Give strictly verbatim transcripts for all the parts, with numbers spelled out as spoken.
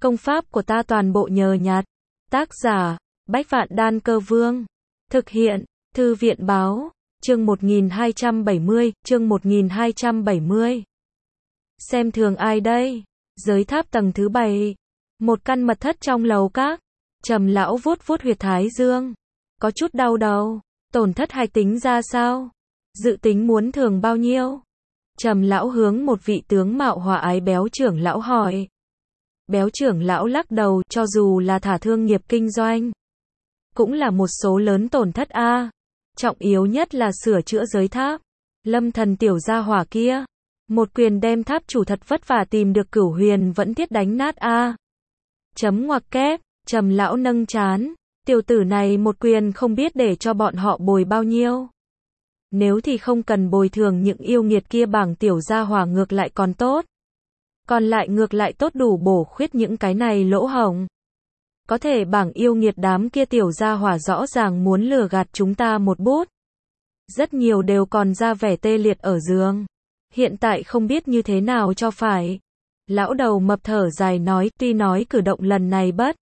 Công pháp của ta toàn bộ nhờ nhặt. Tác giả, Bách Vạn Đan Cơ Vương. Thực hiện, Thư viện báo, chương một nghìn hai trăm bảy mươi, chương một nghìn hai trăm bảy mươi. Xem thường ai đây? Giới tháp tầng thứ bảy. Một căn mật thất trong lầu các. Trầm lão vuốt vuốt huyệt thái dương. Có chút đau đầu. Tổn thất hay tính ra sao? Dự tính muốn thường bao nhiêu? Trầm lão hướng một vị tướng mạo hòa ái béo trưởng lão hỏi. Béo trưởng lão lắc đầu, cho dù là thả thương nghiệp kinh doanh, cũng là một số lớn tổn thất a. Trọng yếu nhất là sửa chữa giới tháp. Lâm thần tiểu gia hỏa kia, một quyền đem tháp chủ thật vất vả tìm được cửu huyền vẫn thiết đánh nát a. Chấm ngoặc kép, Trầm lão nâng chán, tiểu tử này một quyền không biết để cho bọn họ bồi bao nhiêu. Nếu thì không cần bồi thường những yêu nghiệt kia bảng tiểu gia hỏa ngược lại còn tốt. Còn lại ngược lại tốt đủ bổ khuyết những cái này lỗ hổng. Có thể bảng yêu nghiệt đám kia tiểu gia hỏa rõ ràng muốn lừa gạt chúng ta một bút. Rất nhiều đều còn ra vẻ tê liệt ở giường. Hiện tại không biết như thế nào cho phải. Lão đầu mập thở dài nói, tuy nói cử động lần này bất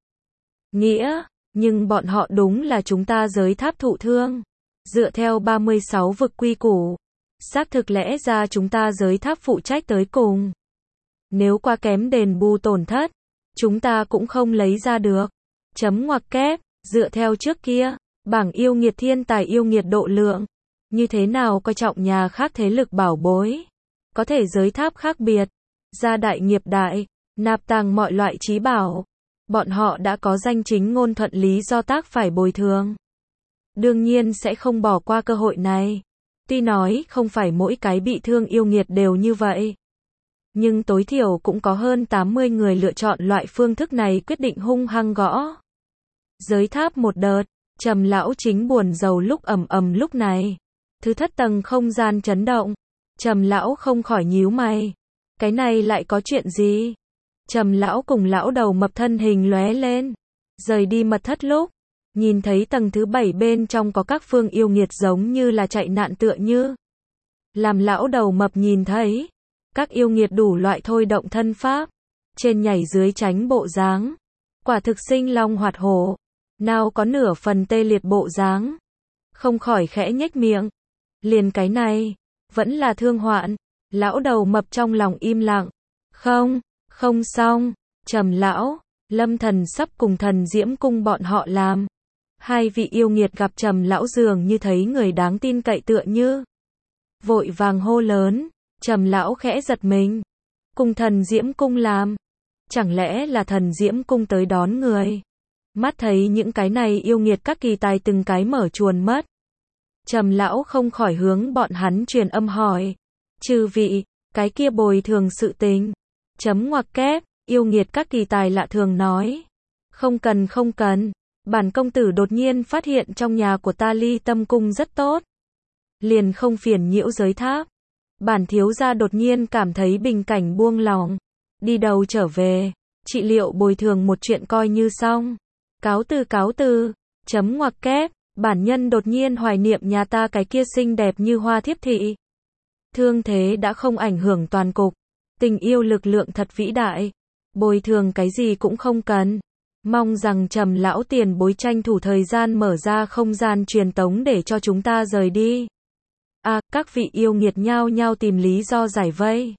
nghĩa, nhưng bọn họ đúng là chúng ta giới tháp thụ thương. Dựa theo ba mươi sáu vực quy củ, xác thực lẽ ra chúng ta giới tháp phụ trách tới cùng. Nếu qua kém đền bù tổn thất, chúng ta cũng không lấy ra được. Chấm ngoặc kép, dựa theo trước kia, bảng yêu nghiệt thiên tài yêu nghiệt độ lượng, như thế nào coi trọng nhà khác thế lực bảo bối. Có thể giới tháp khác biệt, gia đại nghiệp đại, nạp tàng mọi loại trí bảo. Bọn họ đã có danh chính ngôn thuận lý do tác phải bồi thường. Đương nhiên sẽ không bỏ qua cơ hội này. Tuy nói không phải mỗi cái bị thương yêu nghiệt đều như vậy. Nhưng tối thiểu cũng có hơn tám mươi người lựa chọn loại phương thức này quyết định hung hăng gõ. Giới tháp một đợt, Trầm lão chính buồn rầu lúc ầm ầm lúc này. Thứ thất tầng không gian chấn động. Trầm lão không khỏi nhíu mày. Cái này lại có chuyện gì? Trầm lão cùng lão đầu mập thân hình lóe lên. Rời đi mật thất lúc. Nhìn thấy tầng thứ bảy bên trong có các phương yêu nghiệt giống như là chạy nạn tựa như. Làm lão đầu mập nhìn thấy. Các yêu nghiệt đủ loại thôi động thân pháp. Trên nhảy dưới tránh bộ dáng. Quả thực sinh long hoạt hổ. Nào có nửa phần tê liệt bộ dáng. Không khỏi khẽ nhếch miệng. Liền cái này. Vẫn là thương hoạn. Lão đầu mập trong lòng im lặng. Không, không xong. Trầm lão, Lâm thần sắp cùng thần diễm cung bọn họ làm. Hai vị yêu nghiệt gặp Trầm lão dường như thấy người đáng tin cậy tựa như. Vội vàng hô lớn. Trầm lão khẽ giật mình. Cùng thần diễm cung làm. Chẳng lẽ là thần diễm cung tới đón người. Mắt thấy những cái này yêu nghiệt các kỳ tài từng cái mở chuồn mất. Trầm lão không khỏi hướng bọn hắn truyền âm hỏi. Chư vị, cái kia bồi thường sự tình. Chấm ngoặc kép, yêu nghiệt các kỳ tài lạ thường nói. Không cần không cần. Bản công tử đột nhiên phát hiện trong nhà của ta ly tâm cung rất tốt. Liền không phiền nhiễu giới tháp. Bản thiếu gia đột nhiên cảm thấy bình cảnh buông lỏng. Đi đầu trở về. Trị liệu bồi thường một chuyện coi như xong. Cáo từ cáo từ. Chấm ngoặc kép. Bản nhân đột nhiên hoài niệm nhà ta cái kia xinh đẹp như hoa thiếp thị. Thương thế đã không ảnh hưởng toàn cục. Tình yêu lực lượng thật vĩ đại. Bồi thường cái gì cũng không cần. Mong rằng Trầm lão tiền bối tranh thủ thời gian mở ra không gian truyền tống để cho chúng ta rời đi. À, các vị yêu nghiệt nhao nhao tìm lý do giải vây.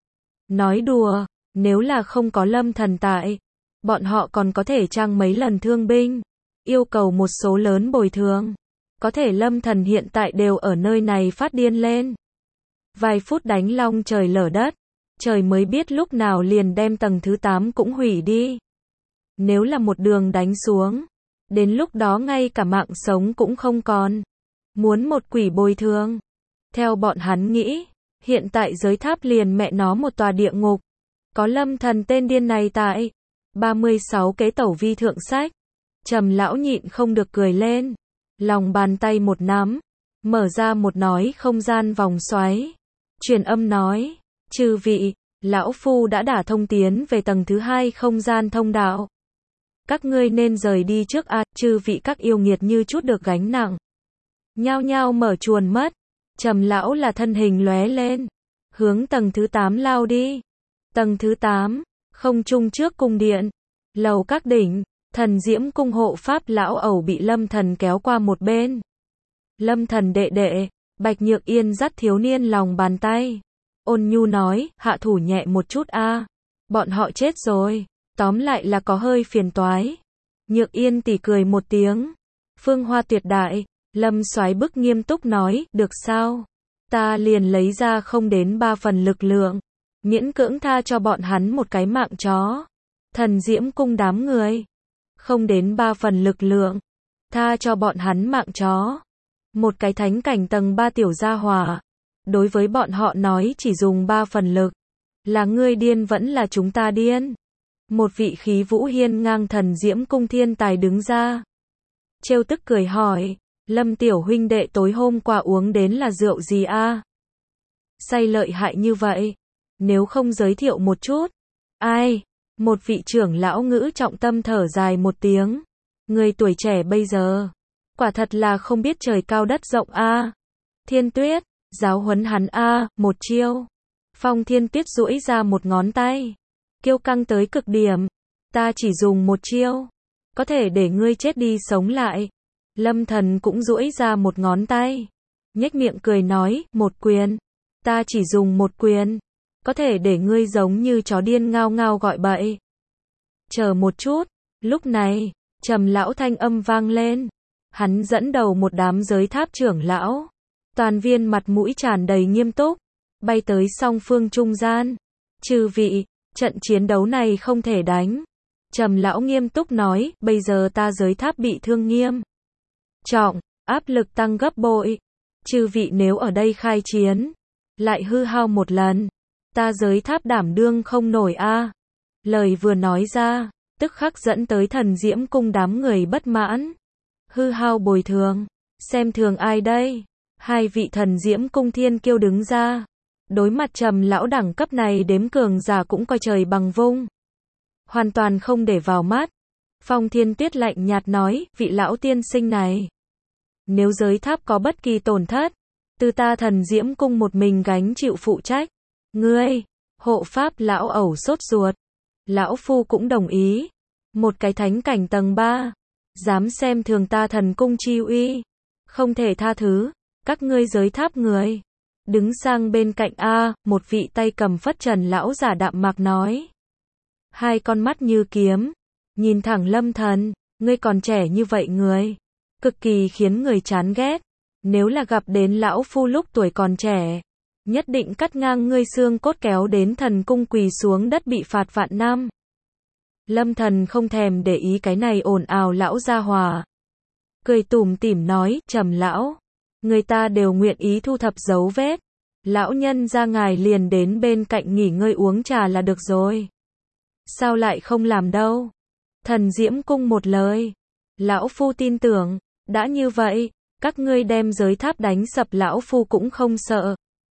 Nói đùa, nếu là không có Lâm thần tại, bọn họ còn có thể trang mấy lần thương binh, yêu cầu một số lớn bồi thường. Có thể Lâm thần hiện tại đều ở nơi này phát điên lên. Vài phút đánh long trời lở đất, trời mới biết lúc nào liền đem tầng thứ tám cũng hủy đi. Nếu là một đường đánh xuống, đến lúc đó ngay cả mạng sống cũng không còn. Muốn một quỷ bồi thường. Theo bọn hắn nghĩ, hiện tại giới tháp liền mẹ nó một tòa địa ngục. Có Lâm thần tên điên này tại. ba mươi sáu kế tẩu vi thượng sách. Trầm lão nhịn không được cười lên. Lòng bàn tay một nắm. Mở ra một nói không gian vòng xoáy. Truyền âm nói. Chư vị, lão phu đã đả thông tiến về tầng thứ hai không gian thông đạo. Các ngươi nên rời đi trước a. À, chư vị các yêu nghiệt như chút được gánh nặng. Nhao nhao mở chuồn mất. Trầm lão là thân hình lóe lên. Hướng tầng thứ tám lao đi. Tầng thứ tám, không trung trước cung điện. Lầu các đỉnh, Thần Diễm Cung hộ pháp lão ẩu bị Lâm Thần kéo qua một bên. Lâm Thần đệ đệ, Bạch Nhược Yên dắt thiếu niên lòng bàn tay. Ôn nhu nói, hạ thủ nhẹ một chút a, bọn họ chết rồi, tóm lại là có hơi phiền toái. Nhược Yên tỉ cười một tiếng. Phương Hoa tuyệt đại, Lâm Soái bức nghiêm túc nói, được sao? Ta liền lấy ra không đến ba phần lực lượng, miễn cưỡng tha cho bọn hắn một cái mạng chó. Thần Diễm Cung đám người, không đến ba phần lực lượng, tha cho bọn hắn mạng chó. Một cái thánh cảnh tầng ba tiểu gia hỏa, đối với bọn họ nói chỉ dùng ba phần lực, là ngươi điên vẫn là chúng ta điên. Một vị khí vũ hiên ngang Thần Diễm Cung thiên tài đứng ra, trêu tức cười hỏi, Lâm tiểu huynh đệ tối hôm qua uống đến là rượu gì a? Say lợi hại như vậy, nếu không giới thiệu một chút. Ai? Một vị trưởng lão ngữ trọng tâm thở dài một tiếng. Người tuổi trẻ bây giờ, quả thật là không biết trời cao đất rộng a. Thiên Tuyết, giáo huấn hắn a, một chiêu. Phong Thiên Tuyết duỗi ra một ngón tay, kiêu căng tới cực điểm. Ta chỉ dùng một chiêu, có thể để ngươi chết đi sống lại. Lâm Thần cũng duỗi ra một ngón tay, nhếch miệng cười nói, một quyền. Ta chỉ dùng một quyền, có thể để ngươi giống như chó điên ngao ngao gọi bậy. Chờ một chút, lúc này, Trầm lão thanh âm vang lên. Hắn dẫn đầu một đám giới tháp trưởng lão, toàn viên mặt mũi tràn đầy nghiêm túc, bay tới song phương trung gian. Chư vị, trận chiến đấu này không thể đánh. Trầm lão nghiêm túc nói, bây giờ ta giới tháp bị thương nghiêm trọng, áp lực tăng gấp bội. Chư vị nếu ở đây khai chiến, lại hư hao một lần, ta giới tháp đảm đương không nổi a. Lời vừa nói ra, tức khắc dẫn tới Thần Diễm Cung đám người bất mãn. Hư hao bồi thường, xem thường ai đây? Hai vị Thần Diễm Cung thiên kiêu đứng ra, đối mặt Trầm lão đẳng cấp này đếm cường giả cũng coi trời bằng vung, hoàn toàn không để vào mắt. Phong Thiên Tuyết lạnh nhạt nói, vị lão tiên sinh này, nếu giới tháp có bất kỳ tổn thất, từ ta Thần Diễm Cung một mình gánh chịu phụ trách. Ngươi, hộ pháp lão ẩu sốt ruột. Lão phu cũng đồng ý. Một cái thánh cảnh tầng ba, dám xem thường ta Thần Cung chi uy, không thể tha thứ. Các ngươi giới tháp người, đứng sang bên cạnh a. Một vị tay cầm phất trần lão giả đạm mạc nói, hai con mắt như kiếm, nhìn thẳng Lâm Thần. Ngươi còn trẻ như vậy người, cực kỳ khiến người chán ghét. Nếu là gặp đến lão phu lúc tuổi còn trẻ, nhất định cắt ngang ngươi xương cốt kéo đến Thần Cung quỳ xuống đất bị phạt vạn năm. Lâm Thần không thèm để ý cái này ồn ào lão gia hỏa, cười tủm tỉm nói, Trầm lão, người ta đều nguyện ý thu thập dấu vết, lão nhân ra ngài liền đến bên cạnh nghỉ ngơi uống trà là được rồi. Sao lại không làm đâu? Thần Diễm Cung một lời, lão phu tin tưởng. Đã như vậy, các ngươi đem giới tháp đánh sập lão phu cũng không sợ.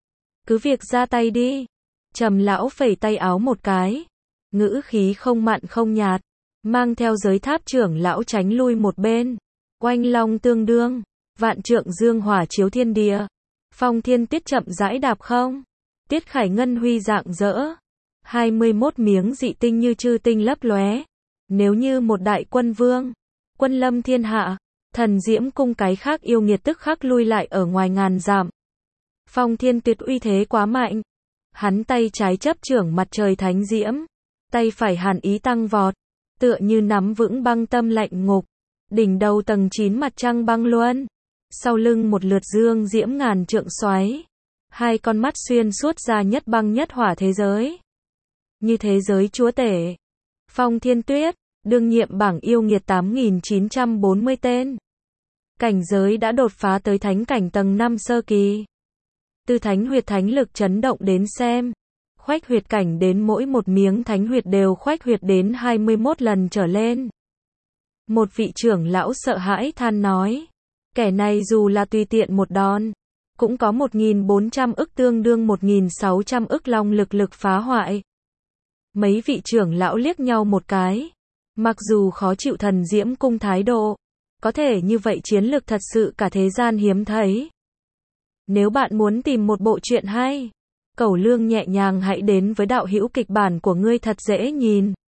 Cứ việc ra tay đi. Trầm lão phẩy tay áo một cái, ngữ khí không mặn không nhạt, mang theo giới tháp trưởng lão tránh lui một bên. Oanh long tương đương, vạn trượng dương hỏa chiếu thiên địa. Phong Thiên Tuyết chậm rãi đạp không, Tiết Khải ngân huy rạng rỡ, hai mươi mốt miếng dị tinh như chư tinh lấp lóe. Nếu như một đại quân vương, quân lâm thiên hạ, Thần Diễm Cung cái khác yêu nghiệt tức khắc lui lại ở ngoài ngàn dặm. Phong Thiên Tuyệt uy thế quá mạnh, hắn tay trái chấp trưởng mặt trời thánh diễm, tay phải hàn ý tăng vọt, tựa như nắm vững băng tâm lạnh ngục. Đỉnh đầu tầng chín mặt trăng băng luân, sau lưng một lượt dương diễm ngàn trượng xoáy, hai con mắt xuyên suốt ra nhất băng nhất hỏa thế giới, như thế giới chúa tể. Phong Thiên Tuyết, đương nhiệm bảng yêu nghiệt tám nghìn chín trăm bốn mươi tên. Cảnh giới đã đột phá tới thánh cảnh tầng năm sơ kỳ. Từ thánh huyệt thánh lực chấn động đến xem, khoách huyệt cảnh đến mỗi một miếng thánh huyệt đều khoách huyệt đến hai mươi mốt lần trở lên. Một vị trưởng lão sợ hãi than nói, kẻ này dù là tùy tiện một đòn, cũng có một nghìn bốn trăm ức tương đương một nghìn sáu trăm ức long lực lực phá hoại. Mấy vị trưởng lão liếc nhau một cái, mặc dù khó chịu Thần Diễm Cung thái độ, có thể như vậy chiến lực thật sự cả thế gian hiếm thấy. Nếu bạn muốn tìm một bộ truyện hay, cẩu lương nhẹ nhàng hãy đến với đạo hữu kịch bản của ngươi thật dễ nhìn.